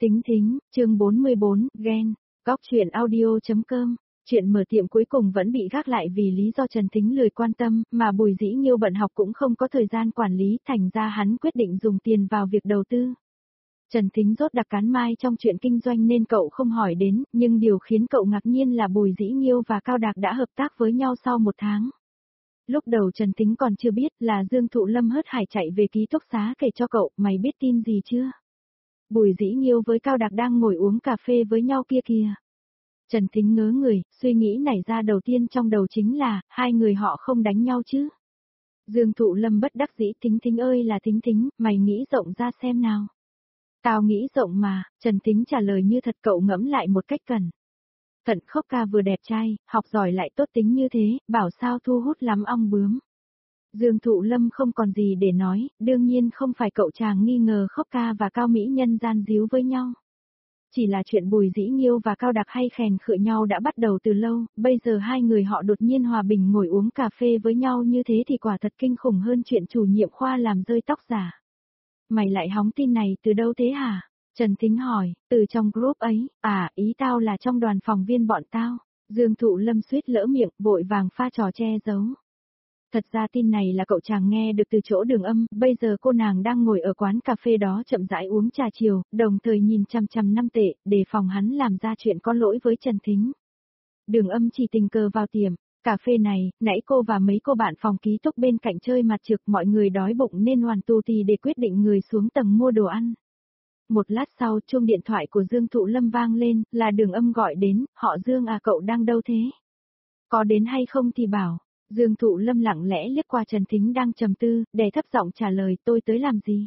Tính thính, chương 44, ghen. Góc chuyện audio.com. Chuyện mở tiệm cuối cùng vẫn bị gác lại vì lý do Trần Thính lười quan tâm, mà Bùi Dĩ Nghiêu bận học cũng không có thời gian quản lý, thành ra hắn quyết định dùng tiền vào việc đầu tư. Trần Thính rốt đặc cán mai trong chuyện kinh doanh nên cậu không hỏi đến, nhưng điều khiến cậu ngạc nhiên là Bùi Dĩ Nghiêu và Cao Đạc đã hợp tác với nhau sau 1 tháng. Lúc đầu Trần Thính còn chưa biết là Dương Thụ Lâm hớt hải chạy về ký túc xá kể cho cậu, mày biết tin gì chưa? Bùi Dĩ Nghiêu với Cao Đạc đang ngồi uống cà phê với nhau kia kìa. Trần Thính ngớ người, suy nghĩ nảy ra đầu tiên trong đầu chính là, hai người họ không đánh nhau chứ. Dương Thụ Lâm bất đắc dĩ, Thính Thính ơi là Thính Thính, mày nghĩ rộng ra xem nào. Tao nghĩ rộng mà, Trần Thính trả lời như thật, cậu ngẫm lại một cách cẩn thận. Khốc ca vừa đẹp trai, học giỏi lại tốt tính như thế, bảo sao thu hút lắm ong bướm. Dương Thụ Lâm không còn gì để nói, đương nhiên không phải cậu chàng nghi ngờ Khốc ca và Cao Mỹ Nhân gian díu với nhau. Chỉ là chuyện Bùi Dĩ Nghiêu và Cao Đạc hay khèn khựa nhau đã bắt đầu từ lâu, bây giờ hai người họ đột nhiên hòa bình ngồi uống cà phê với nhau như thế thì quả thật kinh khủng hơn chuyện chủ nhiệm khoa làm rơi tóc giả. Mày lại hóng tin này từ đâu thế hả? Trần Thính hỏi, từ trong group ấy, ý tao là trong đoàn phòng viên bọn tao. Dương Thụ Lâm suýt lỡ miệng, vội vàng pha trò che giấu. Thật ra tin này là cậu chàng nghe được từ chỗ Đường Âm, bây giờ cô nàng đang ngồi ở quán cà phê đó chậm rãi uống trà chiều, đồng thời nhìn chằm chằm 5 tệ, đề phòng hắn làm ra chuyện có lỗi với Trần Thính. Đường Âm chỉ tình cờ vào tiệm cà phê này, nãy cô và mấy cô bạn phòng ký túc bên cạnh chơi mặt trược, mọi người đói bụng nên hoàn tù tì để quyết định người xuống tầng mua đồ ăn. Một lát sau, chuông điện thoại của Dương Thụ Lâm vang lên, là Đường Âm gọi đến, họ Dương à, cậu đang đâu thế? Có đến hay không thì bảo. Dương Thụ Lâm lặng lẽ liếc qua Trần Thính đang trầm tư, đè thấp giọng trả lời, tôi tới làm gì?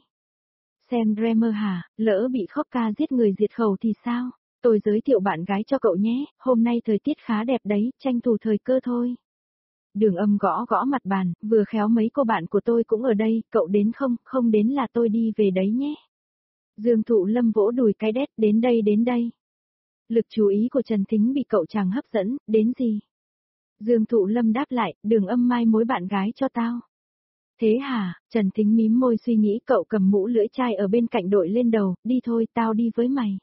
Xem Dreamer hả, lỡ bị Khốc ca giết người diệt khẩu thì sao? Tôi giới thiệu bạn gái cho cậu nhé, hôm nay thời tiết khá đẹp đấy, tranh thủ thời cơ thôi. Đường Âm gõ gõ mặt bàn, vừa khéo mấy cô bạn của tôi cũng ở đây, cậu đến không, không đến là tôi đi về đấy nhé. Dương Thụ Lâm vỗ đùi cái đét, đến đây đến đây. Lực chú ý của Trần Thính bị cậu chàng hấp dẫn, đến gì? Dương Thụ Lâm đáp lại, Đường Âm mai mối bạn gái cho tao. Thế hả? Trần Thính mím môi suy nghĩ, cậu cầm mũ lưỡi chai ở bên cạnh đội lên đầu, đi thôi, tao đi với mày.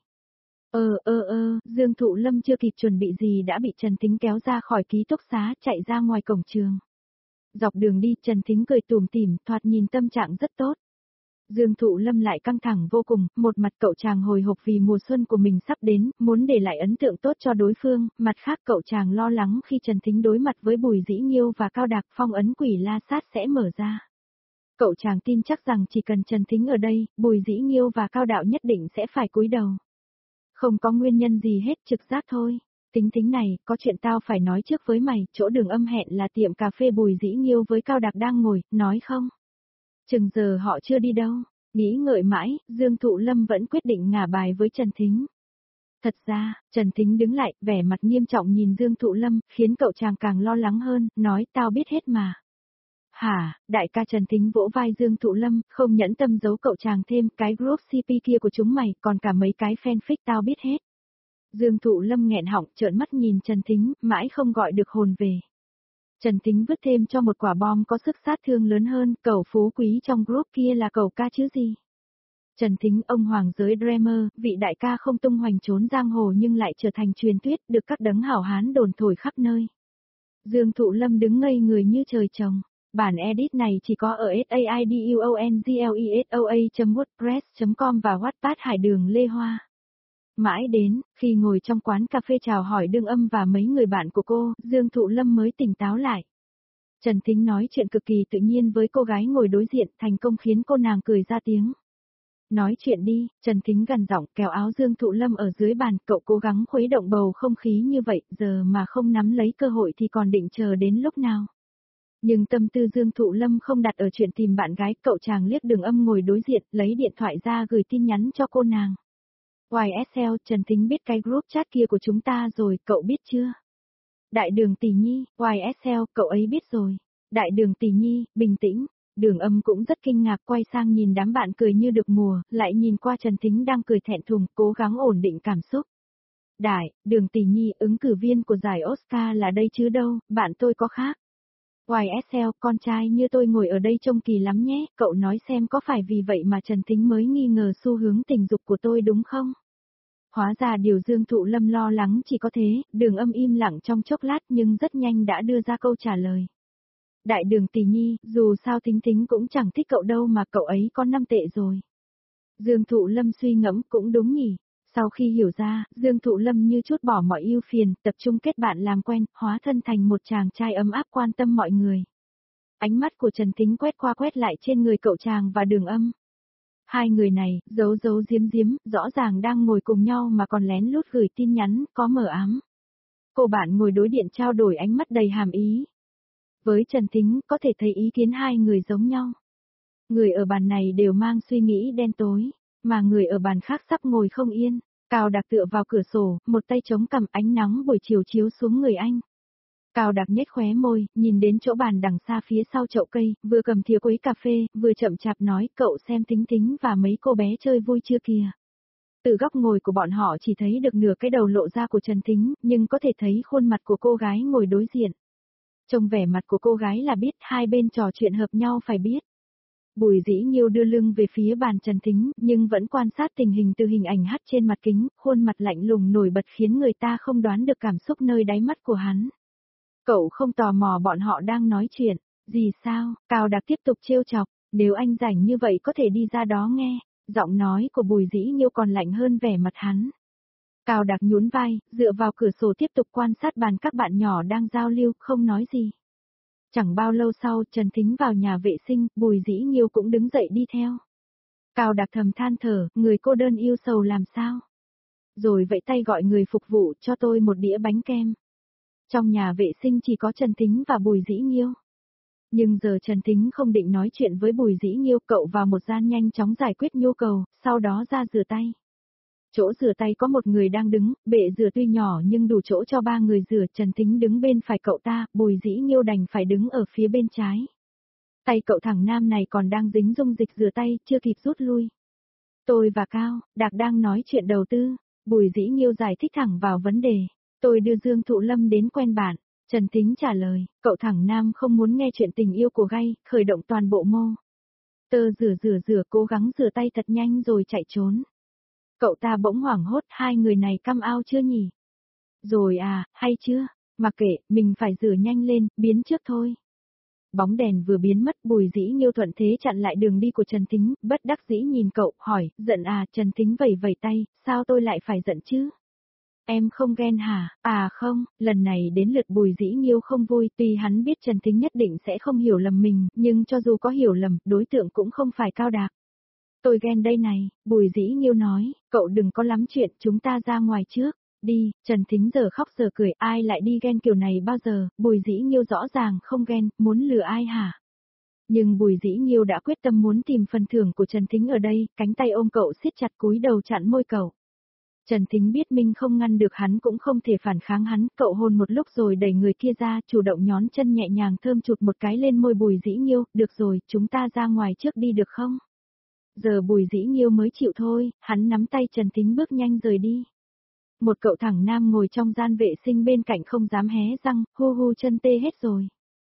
Dương Thụ Lâm chưa kịp chuẩn bị gì đã bị Trần Thính kéo ra khỏi ký túc xá, chạy ra ngoài cổng trường. Dọc đường đi, Trần Thính cười tủm tỉm, thoạt nhìn tâm trạng rất tốt. Dương Thụ Lâm lại căng thẳng vô cùng, một mặt cậu chàng hồi hộp vì mùa xuân của mình sắp đến, muốn để lại ấn tượng tốt cho đối phương, mặt khác cậu chàng lo lắng khi Trần Thính đối mặt với Bùi Dĩ Nghiêu và Cao Đạc, phong ấn quỷ la sát sẽ mở ra. Cậu chàng tin chắc rằng chỉ cần Trần Thính ở đây, Bùi Dĩ Nghiêu và Cao Đạo nhất định sẽ phải cúi đầu. Không có nguyên nhân gì hết, trực giác thôi. Thính này, có chuyện tao phải nói trước với mày, chỗ Đường Âm hẹn là tiệm cà phê Bùi Dĩ Nghiêu với Cao Đạc đang ngồi, nói không? Chừng giờ họ chưa đi đâu. Nghĩ ngợi mãi, Dương Thụ Lâm vẫn quyết định ngả bài với Trần Thính. Thật ra, Trần Thính đứng lại, vẻ mặt nghiêm trọng nhìn Dương Thụ Lâm, khiến cậu chàng càng lo lắng hơn, nói tao biết hết mà. Hả, đại ca? Trần Thính vỗ vai Dương Thụ Lâm, không nhẫn tâm giấu cậu chàng thêm, cái group CP kia của chúng mày, còn cả mấy cái fanfic tao biết hết. Dương Thụ Lâm nghẹn họng, trợn mắt nhìn Trần Thính, mãi không gọi được hồn về. Trần Thính vứt thêm cho một quả bom có sức sát thương lớn hơn, cậu phú quý trong group kia là cậu ca chứ gì. Trần Thính, ông hoàng giới Dreamer, vị đại ca không tung hoành trốn giang hồ nhưng lại trở thành truyền thuyết, được các đấng hảo hán đồn thổi khắp nơi. Dương Thụ Lâm đứng ngây người như trời trồng. Bản edit này chỉ có ở saiduonglesoa.wordpress.com và Wattpad Hải Đường Lê Hoa. Mãi đến, khi ngồi trong quán cà phê chào hỏi Đường Âm và mấy người bạn của cô, Dương Thụ Lâm mới tỉnh táo lại. Trần Thính nói chuyện cực kỳ tự nhiên với cô gái ngồi đối diện, thành công khiến cô nàng cười ra tiếng. Nói chuyện đi, Trần Thính gằn giọng, kéo áo Dương Thụ Lâm ở dưới bàn, cậu cố gắng khuấy động bầu không khí như vậy, giờ mà không nắm lấy cơ hội thì còn định chờ đến lúc nào. Nhưng tâm tư Dương Thụ Lâm không đặt ở chuyện tìm bạn gái, cậu chàng liếc Đường Âm ngồi đối diện, lấy điện thoại ra gửi tin nhắn cho cô nàng. YSL, Trần Thính biết cái group chat kia của chúng ta rồi, cậu biết chưa? Đại Đường tỷ nhi, YSL, cậu ấy biết rồi. Đại Đường tỷ nhi, bình tĩnh. Đường Âm cũng rất kinh ngạc, quay sang nhìn đám bạn cười như được mùa, lại nhìn qua Trần Thính đang cười thẹn thùng, cố gắng ổn định cảm xúc. Đại Đường tỷ nhi, ứng cử viên của giải Oscar là đây chứ đâu, bạn tôi có khác. YSL, con trai như tôi ngồi ở đây trông kỳ lắm nhé, cậu nói xem có phải vì vậy mà Trần Thính mới nghi ngờ xu hướng tình dục của tôi đúng không? Hóa ra điều Dương Thụ Lâm lo lắng chỉ có thế, Đường Âm im lặng trong chốc lát nhưng rất nhanh đã đưa ra câu trả lời. Đại Đường tỷ nhi, dù sao Thính Thính cũng chẳng thích cậu đâu mà cậu ấy có 5 tệ rồi. Dương Thụ Lâm suy ngẫm cũng đúng nhỉ. Sau khi hiểu ra, Dương Thụ Lâm như chút bỏ mọi ưu phiền, tập trung kết bạn làm quen, hóa thân thành một chàng trai ấm áp quan tâm mọi người. Ánh mắt của Trần Thính quét qua quét lại trên người cậu chàng và Đường Âm. Hai người này, giấu giấu giếm giếm, rõ ràng đang ngồi cùng nhau mà còn lén lút gửi tin nhắn, có mờ ám. Cô bạn ngồi đối điện trao đổi ánh mắt đầy hàm ý. Với Trần Thính, có thể thấy ý kiến hai người giống nhau. Người ở bàn này đều mang suy nghĩ đen tối, mà người ở bàn khác sắp ngồi không yên. Cao Đạc tựa vào cửa sổ, một tay chống cằm, ánh nắng buổi chiều chiếu xuống người anh. Cao Đạc nhếch khóe môi, nhìn đến chỗ bàn đằng xa phía sau chậu cây, vừa cầm thìa quấy cà phê, vừa chậm chạp nói, cậu xem Thính Thính và mấy cô bé chơi vui chưa kìa. Từ góc ngồi của bọn họ chỉ thấy được nửa cái đầu lộ ra của Trần Thính, nhưng có thể thấy khuôn mặt của cô gái ngồi đối diện. Trông vẻ mặt của cô gái là biết hai bên trò chuyện hợp nhau phải biết. Bùi Dĩ Nghiêu đưa lưng về phía bàn Trần Thính, nhưng vẫn quan sát tình hình từ hình ảnh hắt trên mặt kính, khuôn mặt lạnh lùng nổi bật khiến người ta không đoán được cảm xúc nơi đáy mắt của hắn. Cậu không tò mò bọn họ đang nói chuyện, gì sao? Cao Đạc tiếp tục trêu chọc, nếu anh rảnh như vậy có thể đi ra đó nghe. Giọng nói của Bùi Dĩ Nghiêu còn lạnh hơn vẻ mặt hắn. Cao Đạc nhún vai, dựa vào cửa sổ tiếp tục quan sát bàn các bạn nhỏ đang giao lưu, không nói gì. Chẳng bao lâu sau, Trần Thính vào nhà vệ sinh, Bùi Dĩ Nghiêu cũng đứng dậy đi theo. Cao Đạc thầm than thở, người cô đơn yêu sầu làm sao? Rồi vẫy tay gọi người phục vụ cho tôi một đĩa bánh kem. Trong nhà vệ sinh chỉ có Trần Thính và Bùi Dĩ Nghiêu. Nhưng giờ Trần Thính không định nói chuyện với Bùi Dĩ Nghiêu, cậu vào một gian nhanh chóng giải quyết nhu cầu, sau đó ra rửa tay. Chỗ rửa tay có một người đang đứng, bệ rửa tuy nhỏ nhưng đủ chỗ cho 3 người rửa, Trần Thính đứng bên phải cậu ta, Bùi Dĩ Nghiêu đành phải đứng ở phía bên trái. Tay cậu thằng nam này còn đang dính dung dịch rửa tay, chưa kịp rút lui. Tôi và Cao Đạc đang nói chuyện đầu tư, Bùi Dĩ Nghiêu giải thích thẳng vào vấn đề. Tôi đưa Dương Thụ Lâm đến quen bạn. Trần Thính trả lời, cậu thẳng nam không muốn nghe chuyện tình yêu của gay, khởi động toàn bộ mô. Tơ rửa cố gắng rửa tay thật nhanh rồi chạy trốn. Cậu ta bỗng hoảng hốt, hai người này căm ao chưa nhỉ? Rồi à, hay chưa? Mặc kệ, mình phải rửa nhanh lên, biến trước thôi. Bóng đèn vừa biến mất, Bùi Dĩ Nghiêu thuận thế chặn lại đường đi của Trần Thính, bất đắc dĩ nhìn cậu, hỏi, giận à? Trần Thính vẩy vẩy tay, sao tôi lại phải giận chứ? Em không ghen hả? À không, lần này đến lượt Bùi Dĩ Nghiêu không vui, tuy hắn biết Trần Thính nhất định sẽ không hiểu lầm mình, nhưng cho dù có hiểu lầm, đối tượng cũng không phải Cao Đạc. Tôi ghen đây này, Bùi Dĩ Nghiêu nói, cậu đừng có lắm chuyện, chúng ta ra ngoài trước. Đi, Trần Thính giờ khóc giờ cười, ai lại đi ghen kiểu này bao giờ, Bùi Dĩ Nghiêu rõ ràng không ghen, muốn lừa ai hả? Nhưng Bùi Dĩ Nghiêu đã quyết tâm muốn tìm phần thưởng của Trần Thính ở đây, cánh tay ôm cậu siết chặt cúi đầu chặn môi cậu. Trần Thính biết mình không ngăn được hắn cũng không thể phản kháng hắn, cậu hôn một lúc rồi đẩy người kia ra, chủ động nhón chân nhẹ nhàng thơm chụt một cái lên môi Bùi Dĩ Nghiêu, được rồi, chúng ta ra ngoài trước đi được không? Giờ Bùi Dĩ Nghiêu mới chịu thôi, hắn nắm tay Trần Thính bước nhanh rời đi. Một cậu thẳng nam ngồi trong gian vệ sinh bên cạnh không dám hé răng, hu hu chân tê hết rồi.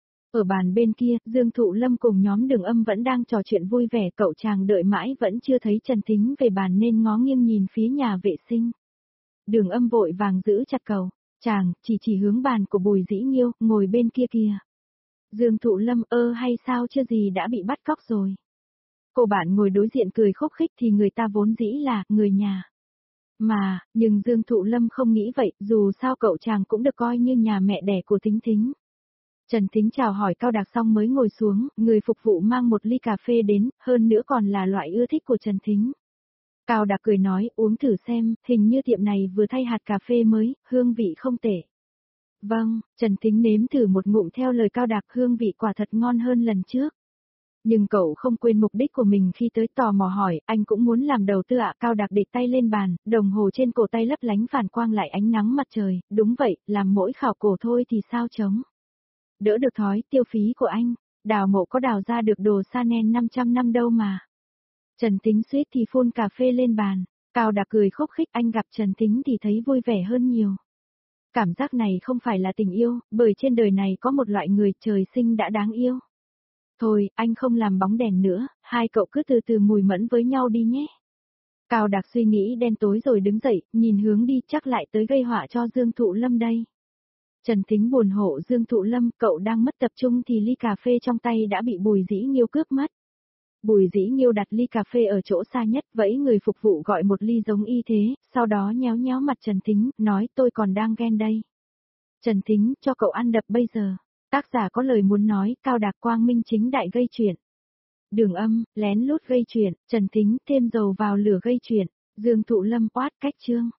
Ở bàn bên kia, Dương Thụ Lâm cùng nhóm Đường Âm vẫn đang trò chuyện vui vẻ, cậu chàng đợi mãi vẫn chưa thấy Trần Thính về bàn nên ngó nghiêng nhìn phía nhà vệ sinh. Đường Âm vội vàng giữ chặt cậu, chàng chỉ hướng bàn của Bùi Dĩ Nghiêu, ngồi bên kia kìa. Dương Thụ Lâm hay sao chưa gì đã bị bắt cóc rồi. Cô bạn ngồi đối diện cười khúc khích thì người ta vốn dĩ là người nhà. Nhưng Dương Thụ Lâm không nghĩ vậy, dù sao cậu chàng cũng được coi như nhà mẹ đẻ của Thính Thính. Trần Thính chào hỏi Cao Đạc xong mới ngồi xuống, người phục vụ mang một ly cà phê đến, hơn nữa còn là loại ưa thích của Trần Thính. Cao Đạc cười nói, uống thử xem, hình như tiệm này vừa thay hạt cà phê mới, hương vị không tệ. Vâng, Trần Thính nếm thử một ngụm theo lời Cao Đạc, hương vị quả thật ngon hơn lần trước. Nhưng cậu không quên mục đích của mình khi tới, tò mò hỏi, anh cũng muốn làm đầu tư ạ? Cao Đạc để tay lên bàn, đồng hồ trên cổ tay lấp lánh phản quang lại ánh nắng mặt trời, đúng vậy, làm mỗi khảo cổ thôi thì sao chống. Đỡ được thói tiêu phí của anh, Đào Mộ có đào ra được đồ Chanel 500 năm đâu mà. Trần Thính suýt thì phun cà phê lên bàn, Cao Đạc cười khúc khích, anh gặp Trần Thính thì thấy vui vẻ hơn nhiều. Cảm giác này không phải là tình yêu, bởi trên đời này có một loại người trời sinh đã đáng yêu. Thôi, anh không làm bóng đèn nữa, hai cậu cứ từ từ mùi mẫn với nhau đi nhé. Cao Đạc suy nghĩ đen tối rồi đứng dậy, nhìn hướng đi chắc lại tới gây họa cho Dương Thụ Lâm đây. Trần Thính buồn hộ Dương Thụ Lâm, cậu đang mất tập trung thì ly cà phê trong tay đã bị Bùi Dĩ Nghiêu cướp mất. Bùi Dĩ Nghiêu đặt ly cà phê ở chỗ xa nhất, vẫy người phục vụ gọi một ly giống y thế, sau đó nhéo nhéo mặt Trần Thính, nói tôi còn đang ghen đây. Trần Thính, cho cậu ăn đập bây giờ. Tác giả có lời muốn nói, Cao Đạc quang minh chính đại gây chuyện. Đường Âm, lén lút gây chuyện, Trần Thính thêm dầu vào lửa gây chuyện, Dương Thụ Lâm oát cách chương.